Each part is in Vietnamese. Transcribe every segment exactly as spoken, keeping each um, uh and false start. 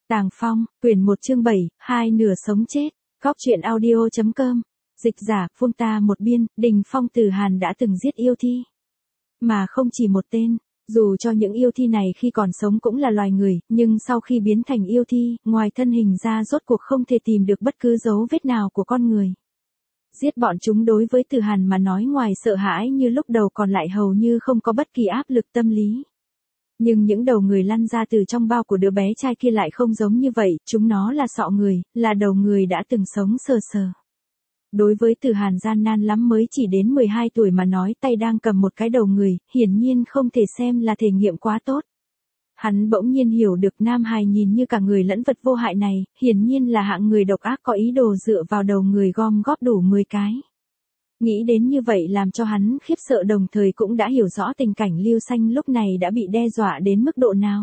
Tàng Phong, quyển một chương bảy, hai nửa sống chết, góc truyện audio.com, dịch giả, Phương ta một biên, Đình Phong Từ Hàn đã từng giết yêu thi. Mà không chỉ một tên, dù cho những yêu thi này khi còn sống cũng là loài người, nhưng sau khi biến thành yêu thi, ngoài thân hình ra rốt cuộc không thể tìm được bất cứ dấu vết nào của con người. Giết bọn chúng đối với Từ Hàn mà nói ngoài sợ hãi như lúc đầu còn lại hầu như không có bất kỳ áp lực tâm lý. Nhưng những đầu người lăn ra từ trong bao của đứa bé trai kia lại không giống như vậy, chúng nó là sọ người, là đầu người đã từng sống sờ sờ. Đối với Từ Hàn gian nan lắm mới chỉ đến mười hai tuổi mà nói tay đang cầm một cái đầu người, hiển nhiên không thể xem là thể nghiệm quá tốt. Hắn bỗng nhiên hiểu được nam hài nhìn như cả người lẫn vật vô hại này, hiển nhiên là hạng người độc ác có ý đồ dựa vào đầu người gom góp đủ mười cái. Nghĩ đến như vậy làm cho hắn khiếp sợ đồng thời cũng đã hiểu rõ tình cảnh Lưu Xanh lúc này đã bị đe dọa đến mức độ nào.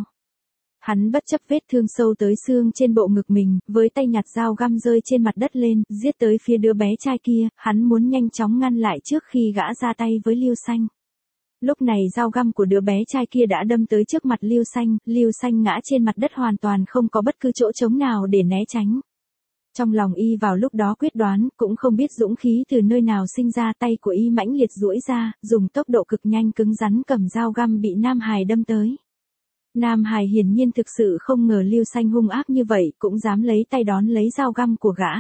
Hắn bất chấp vết thương sâu tới xương trên bộ ngực mình, với tay nhặt dao găm rơi trên mặt đất lên, giết tới phía đứa bé trai kia, hắn muốn nhanh chóng ngăn lại trước khi gã ra tay với Lưu Xanh. Lúc này dao găm của đứa bé trai kia đã đâm tới trước mặt Lưu Xanh, Lưu Xanh ngã trên mặt đất hoàn toàn không có bất cứ chỗ trống nào để né tránh. Trong lòng y vào lúc đó quyết đoán, cũng không biết dũng khí từ nơi nào sinh ra, tay của y mãnh liệt duỗi ra, dùng tốc độ cực nhanh cứng rắn cầm dao găm bị Nam Hải đâm tới. Nam Hải hiển nhiên thực sự không ngờ Lưu Xanh hung ác như vậy, cũng dám lấy tay đón lấy dao găm của gã.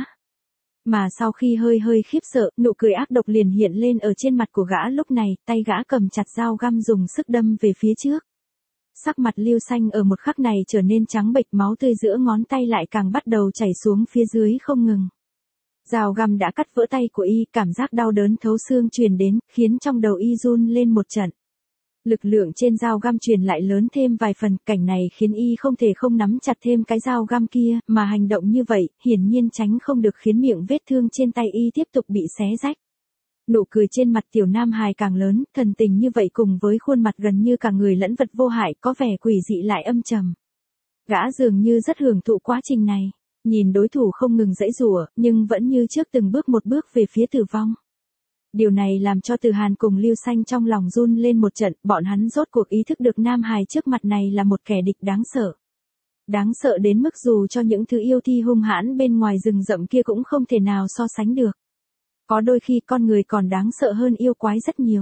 Mà sau khi hơi hơi khiếp sợ, nụ cười ác độc liền hiện lên ở trên mặt của gã lúc này, tay gã cầm chặt dao găm dùng sức đâm về phía trước. Sắc mặt Lưu Xanh ở một khắc này trở nên trắng bệch, máu tươi giữa ngón tay lại càng bắt đầu chảy xuống phía dưới không ngừng. Dao găm đã cắt vỡ tay của y, cảm giác đau đớn thấu xương truyền đến, khiến trong đầu y run lên một trận. Lực lượng trên dao găm truyền lại lớn thêm vài phần, cảnh này khiến y không thể không nắm chặt thêm cái dao găm kia, mà hành động như vậy, hiển nhiên tránh không được khiến miệng vết thương trên tay y tiếp tục bị xé rách. Nụ cười trên mặt tiểu nam hài càng lớn, thần tình như vậy cùng với khuôn mặt gần như cả người lẫn vật vô hại có vẻ quỷ dị lại âm trầm. Gã dường như rất hưởng thụ quá trình này, nhìn đối thủ không ngừng giãy giụa, nhưng vẫn như trước từng bước một bước về phía tử vong. Điều này làm cho Từ Hàn cùng Lưu Xanh trong lòng run lên một trận, bọn hắn rốt cuộc ý thức được nam hài trước mặt này là một kẻ địch đáng sợ. Đáng sợ đến mức dù cho những thứ yêu thi hung hãn bên ngoài rừng rậm kia cũng không thể nào so sánh được. Có đôi khi con người còn đáng sợ hơn yêu quái rất nhiều.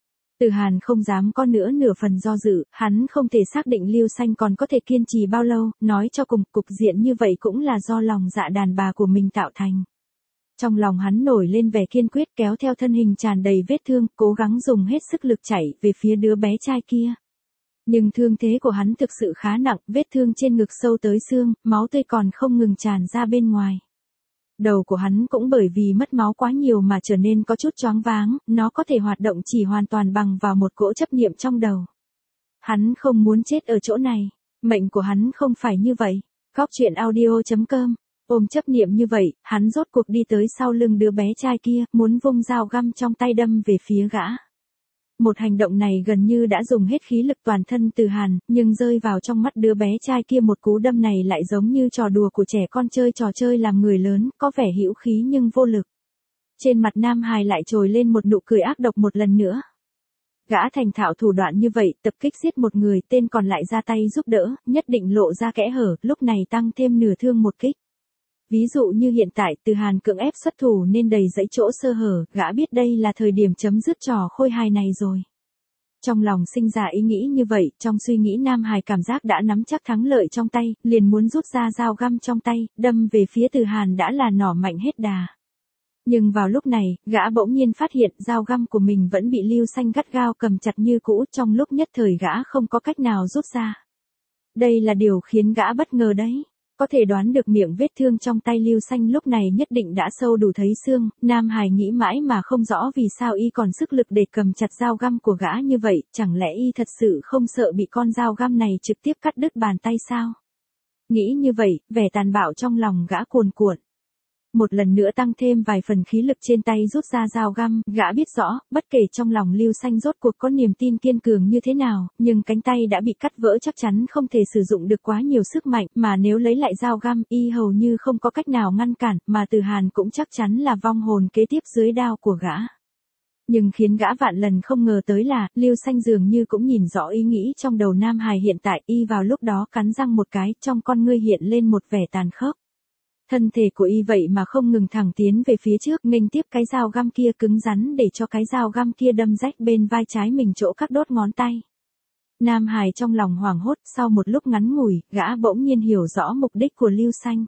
Từ Hàn không dám có nữa nửa phần do dự, hắn không thể xác định Lưu Xanh còn có thể kiên trì bao lâu, nói cho cùng cục diện như vậy cũng là do lòng dạ đàn bà của mình tạo thành. Trong lòng hắn nổi lên vẻ kiên quyết, kéo theo thân hình tràn đầy vết thương, cố gắng dùng hết sức lực chạy về phía đứa bé trai kia. Nhưng thương thế của hắn thực sự khá nặng, vết thương trên ngực sâu tới xương, máu tươi còn không ngừng tràn ra bên ngoài. Đầu của hắn cũng bởi vì mất máu quá nhiều mà trở nên có chút choáng váng, nó có thể hoạt động chỉ hoàn toàn bằng vào một cỗ chấp niệm trong đầu. Hắn không muốn chết ở chỗ này, mệnh của hắn không phải như vậy. Góc truyện audio.com, ôm chấp niệm như vậy, hắn rốt cuộc đi tới sau lưng đứa bé trai kia, muốn vung dao găm trong tay đâm về phía gã. Một hành động này gần như đã dùng hết khí lực toàn thân Từ Hàn, nhưng rơi vào trong mắt đứa bé trai kia một cú đâm này lại giống như trò đùa của trẻ con chơi trò chơi làm người lớn, có vẻ hữu khí nhưng vô lực. Trên mặt nam hài lại trồi lên một nụ cười ác độc một lần nữa. Gã thành thạo thủ đoạn như vậy, tập kích giết một người, tên còn lại ra tay giúp đỡ, nhất định lộ ra kẽ hở, lúc này tăng thêm nửa thương một kích. Ví dụ như hiện tại Từ Hàn cưỡng ép xuất thủ nên đầy dẫy chỗ sơ hở, gã biết đây là thời điểm chấm dứt trò khôi hài này rồi. Trong lòng sinh ra ý nghĩ như vậy, trong suy nghĩ nam hài cảm giác đã nắm chắc thắng lợi trong tay, liền muốn rút ra dao găm trong tay, đâm về phía Từ Hàn đã là nỏ mạnh hết đà. Nhưng vào lúc này, gã bỗng nhiên phát hiện dao găm của mình vẫn bị Lưu Xanh gắt gao cầm chặt như cũ, trong lúc nhất thời gã không có cách nào rút ra. Đây là điều khiến gã bất ngờ đấy. Có thể đoán được miệng vết thương trong tay Lưu Xanh lúc này nhất định đã sâu đủ thấy xương, nam hài nghĩ mãi mà không rõ vì sao y còn sức lực để cầm chặt dao găm của gã như vậy, chẳng lẽ y thật sự không sợ bị con dao găm này trực tiếp cắt đứt bàn tay sao? Nghĩ như vậy, vẻ tàn bạo trong lòng gã cuồn cuộn. Một lần nữa tăng thêm vài phần khí lực trên tay rút ra dao găm, gã biết rõ, bất kể trong lòng Lưu Xanh rốt cuộc có niềm tin kiên cường như thế nào, nhưng cánh tay đã bị cắt vỡ chắc chắn không thể sử dụng được quá nhiều sức mạnh, mà nếu lấy lại dao găm, y hầu như không có cách nào ngăn cản, mà Từ Hàn cũng chắc chắn là vong hồn kế tiếp dưới đao của gã. Nhưng khiến gã vạn lần không ngờ tới là, Lưu Xanh dường như cũng nhìn rõ ý nghĩ trong đầu Nam Hải hiện tại, y vào lúc đó cắn răng một cái, trong con ngươi hiện lên một vẻ tàn khốc. Thân thể của y vậy mà không ngừng thẳng tiến về phía trước, nghênh tiếp cái dao găm kia cứng rắn để cho cái dao găm kia đâm rách bên vai trái mình chỗ các đốt ngón tay. Nam Hải trong lòng hoảng hốt, sau một lúc ngắn ngủi, gã bỗng nhiên hiểu rõ mục đích của Lưu Xanh.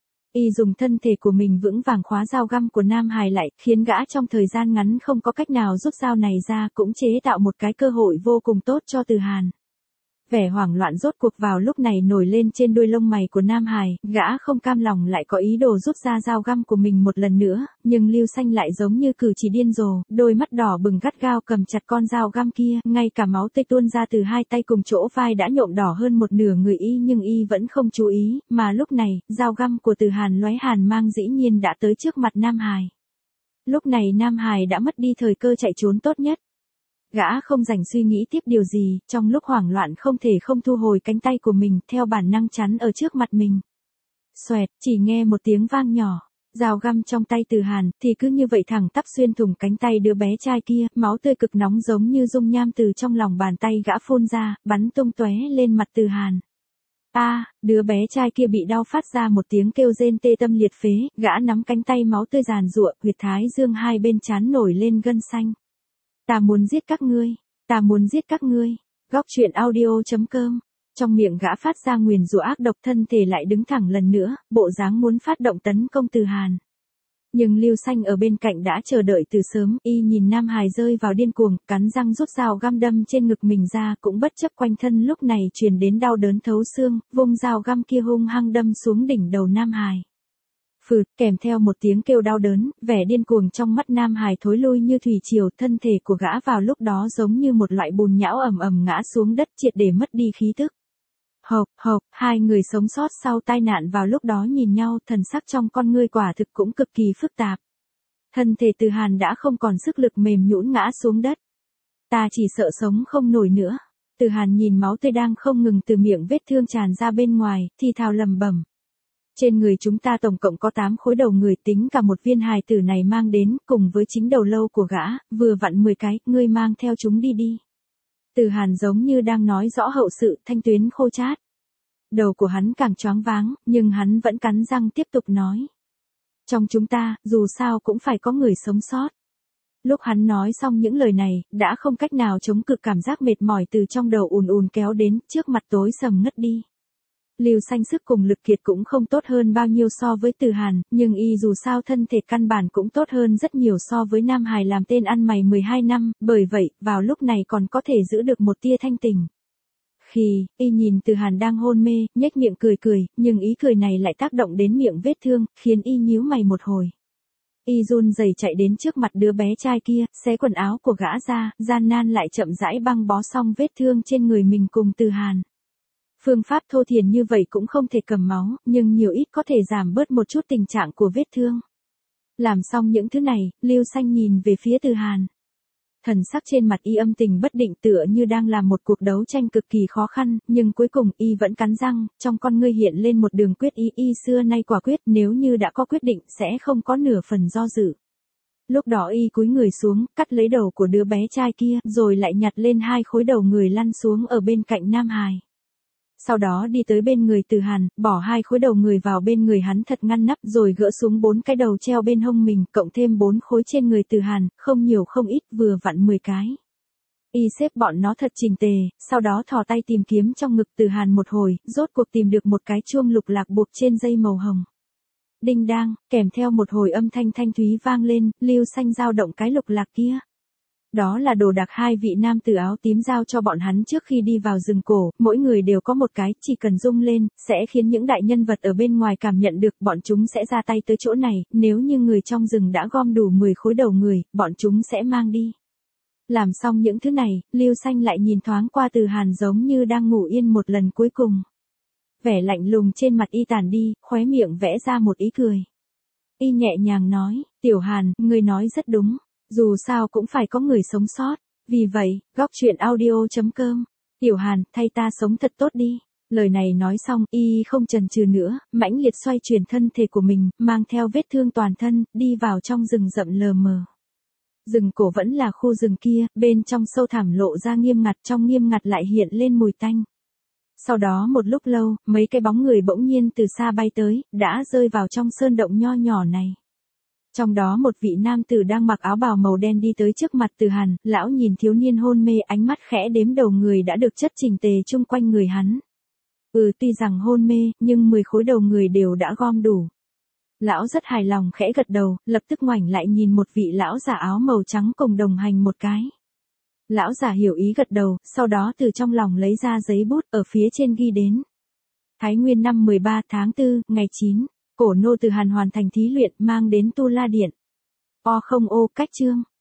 Y dùng thân thể của mình vững vàng khóa dao găm của Nam Hải lại, khiến gã trong thời gian ngắn không có cách nào rút dao này ra, cũng chế tạo một cái cơ hội vô cùng tốt cho Từ Hàn. Vẻ hoảng loạn rốt cuộc vào lúc này nổi lên trên đuôi lông mày của Nam Hải, gã không cam lòng lại có ý đồ rút ra dao găm của mình một lần nữa, nhưng Lưu Xanh lại giống như cử chỉ điên rồ, đôi mắt đỏ bừng gắt gao cầm chặt con dao găm kia, ngay cả máu tươi tuôn ra từ hai tay cùng chỗ vai đã nhuộm đỏ hơn một nửa người y, nhưng y vẫn không chú ý, mà lúc này, dao găm của Từ Hàn lóe hàn mang dĩ nhiên đã tới trước mặt Nam Hải. Lúc này Nam Hải đã mất đi thời cơ chạy trốn tốt nhất. Gã không rảnh suy nghĩ tiếp điều gì, trong lúc hoảng loạn không thể không thu hồi cánh tay của mình, theo bản năng chắn ở trước mặt mình. Xoẹt, chỉ nghe một tiếng vang nhỏ, dao găm trong tay Từ Hàn, thì cứ như vậy thẳng tắp xuyên thủng cánh tay đứa bé trai kia, máu tươi cực nóng giống như dung nham từ trong lòng bàn tay gã phun ra, bắn tung tóe lên mặt Từ Hàn. A, à, đứa bé trai kia bị đau phát ra một tiếng kêu rên tê tâm liệt phế, gã nắm cánh tay máu tươi giàn giụa, huyệt thái dương hai bên trán nổi lên gân xanh. Ta muốn giết các ngươi, ta muốn giết các ngươi. Góc truyện audio chấm com. Trong miệng gã phát ra nguyền rủa ác độc, thân thể lại đứng thẳng lần nữa, bộ dáng muốn phát động tấn công Từ Hàn. Nhưng Lưu Xanh ở bên cạnh đã chờ đợi từ sớm, y nhìn Nam Hải rơi vào điên cuồng, cắn răng rút dao găm đâm trên ngực mình ra, cũng bất chấp quanh thân lúc này truyền đến đau đớn thấu xương, vung dao găm kia hung hăng đâm xuống đỉnh đầu Nam Hải. Phụt, kèm theo một tiếng kêu đau đớn, vẻ điên cuồng trong mắt Nam Hải thối lui như thủy triều, thân thể của gã vào lúc đó giống như một loại bùn nhão ầm ầm ngã xuống đất, triệt để mất đi khí tức. Hộc, hộc, hai người sống sót sau tai nạn vào lúc đó nhìn nhau, thần sắc trong con ngươi quả thực cũng cực kỳ phức tạp. Thân thể Từ Hàn đã không còn sức lực, mềm nhũn ngã xuống đất. Ta chỉ sợ sống không nổi nữa. Từ Hàn nhìn máu tươi đang không ngừng từ miệng vết thương tràn ra bên ngoài, thì thào lẩm bẩm. Trên người chúng ta tổng cộng có tám khối đầu người, tính cả một viên hài tử này mang đến, cùng với chính đầu lâu của gã, vừa vặn mười cái, ngươi mang theo chúng đi đi. Từ Hàn giống như đang nói rõ hậu sự, thanh tuyến khô chát. Đầu của hắn càng choáng váng, nhưng hắn vẫn cắn răng tiếp tục nói. Trong chúng ta, dù sao cũng phải có người sống sót. Lúc hắn nói xong những lời này, đã không cách nào chống cự cảm giác mệt mỏi từ trong đầu ùn ùn kéo đến, trước mặt tối sầm ngất đi. Lưu Xanh sức cùng lực kiệt cũng không tốt hơn bao nhiêu so với Từ Hàn, nhưng y dù sao thân thể căn bản cũng tốt hơn rất nhiều so với Nam Hải làm tên ăn mày mười hai năm, bởi vậy, vào lúc này còn có thể giữ được một tia thanh tình. Khi, y nhìn Từ Hàn đang hôn mê, nhếch miệng cười cười, nhưng ý cười này lại tác động đến miệng vết thương, khiến y nhíu mày một hồi. Y run rẩy chạy đến trước mặt đứa bé trai kia, xé quần áo của gã ra, gian nan lại chậm rãi băng bó xong vết thương trên người mình cùng Từ Hàn. Phương pháp thô thiển như vậy cũng không thể cầm máu, nhưng nhiều ít có thể giảm bớt một chút tình trạng của vết thương. Làm xong những thứ này, Lưu Xanh nhìn về phía Từ Hàn. Thần sắc trên mặt y âm tình bất định, tựa như đang làm một cuộc đấu tranh cực kỳ khó khăn, nhưng cuối cùng y vẫn cắn răng, trong con ngươi hiện lên một đường quyết ý, y xưa nay quả quyết, nếu như đã có quyết định sẽ không có nửa phần do dự. Lúc đó y cúi người xuống, cắt lấy đầu của đứa bé trai kia, rồi lại nhặt lên hai khối đầu người lăn xuống ở bên cạnh Nam Hải. Sau đó đi tới bên người Từ Hàn, bỏ hai khối đầu người vào bên người hắn thật ngăn nắp, rồi gỡ xuống bốn cái đầu treo bên hông mình, cộng thêm bốn khối trên người Từ Hàn, không nhiều không ít, vừa vặn mười cái. Y xếp bọn nó thật chỉnh tề, sau đó thò tay tìm kiếm trong ngực Từ Hàn một hồi, rốt cuộc tìm được một cái chuông lục lạc buộc trên dây màu hồng. Đinh đang, kèm theo một hồi âm thanh thanh thúy vang lên, Lưu Xanh dao động cái lục lạc kia. Đó là đồ đạc hai vị nam tử áo tím giao cho bọn hắn trước khi đi vào rừng cổ, mỗi người đều có một cái, chỉ cần rung lên, sẽ khiến những đại nhân vật ở bên ngoài cảm nhận được, bọn chúng sẽ ra tay tới chỗ này, nếu như người trong rừng đã gom đủ mười khối đầu người, bọn chúng sẽ mang đi. Làm xong những thứ này, Lưu Xanh lại nhìn thoáng qua Từ Hàn giống như đang ngủ yên một lần cuối cùng. Vẻ lạnh lùng trên mặt y tàn đi, khóe miệng vẽ ra một ý cười. Y nhẹ nhàng nói, Tiểu Hàn, ngươi nói rất đúng. Dù sao cũng phải có người sống sót. Vì vậy, góc truyện audio chấm com. Tiểu Hàn, thay ta sống thật tốt đi. Lời này nói xong, y không chần chừ nữa, mãnh liệt xoay chuyển thân thể của mình, mang theo vết thương toàn thân, đi vào trong rừng rậm lờ mờ. Rừng cổ vẫn là khu rừng kia, bên trong sâu thẳm lộ ra nghiêm ngặt, trong nghiêm ngặt lại hiện lên mùi tanh. Sau đó một lúc lâu, mấy cái bóng người bỗng nhiên từ xa bay tới, đã rơi vào trong sơn động nho nhỏ này. Trong đó một vị nam tử đang mặc áo bào màu đen đi tới trước mặt Từ Hàn, lão nhìn thiếu niên hôn mê, ánh mắt khẽ đếm đầu người đã được chất chỉnh tề chung quanh người hắn. Ừ, tuy rằng hôn mê, nhưng mười khối đầu người đều đã gom đủ. Lão rất hài lòng khẽ gật đầu, lập tức ngoảnh lại nhìn một vị lão giả áo màu trắng cùng đồng hành một cái. Lão giả hiểu ý gật đầu, sau đó từ trong lòng lấy ra giấy bút, ở phía trên ghi đến. Thái Nguyên năm mười ba tháng tư, ngày chín, cổ nô Từ Hàn hoàn thành thí luyện mang đến Tu La Điện. O không ô cách chương.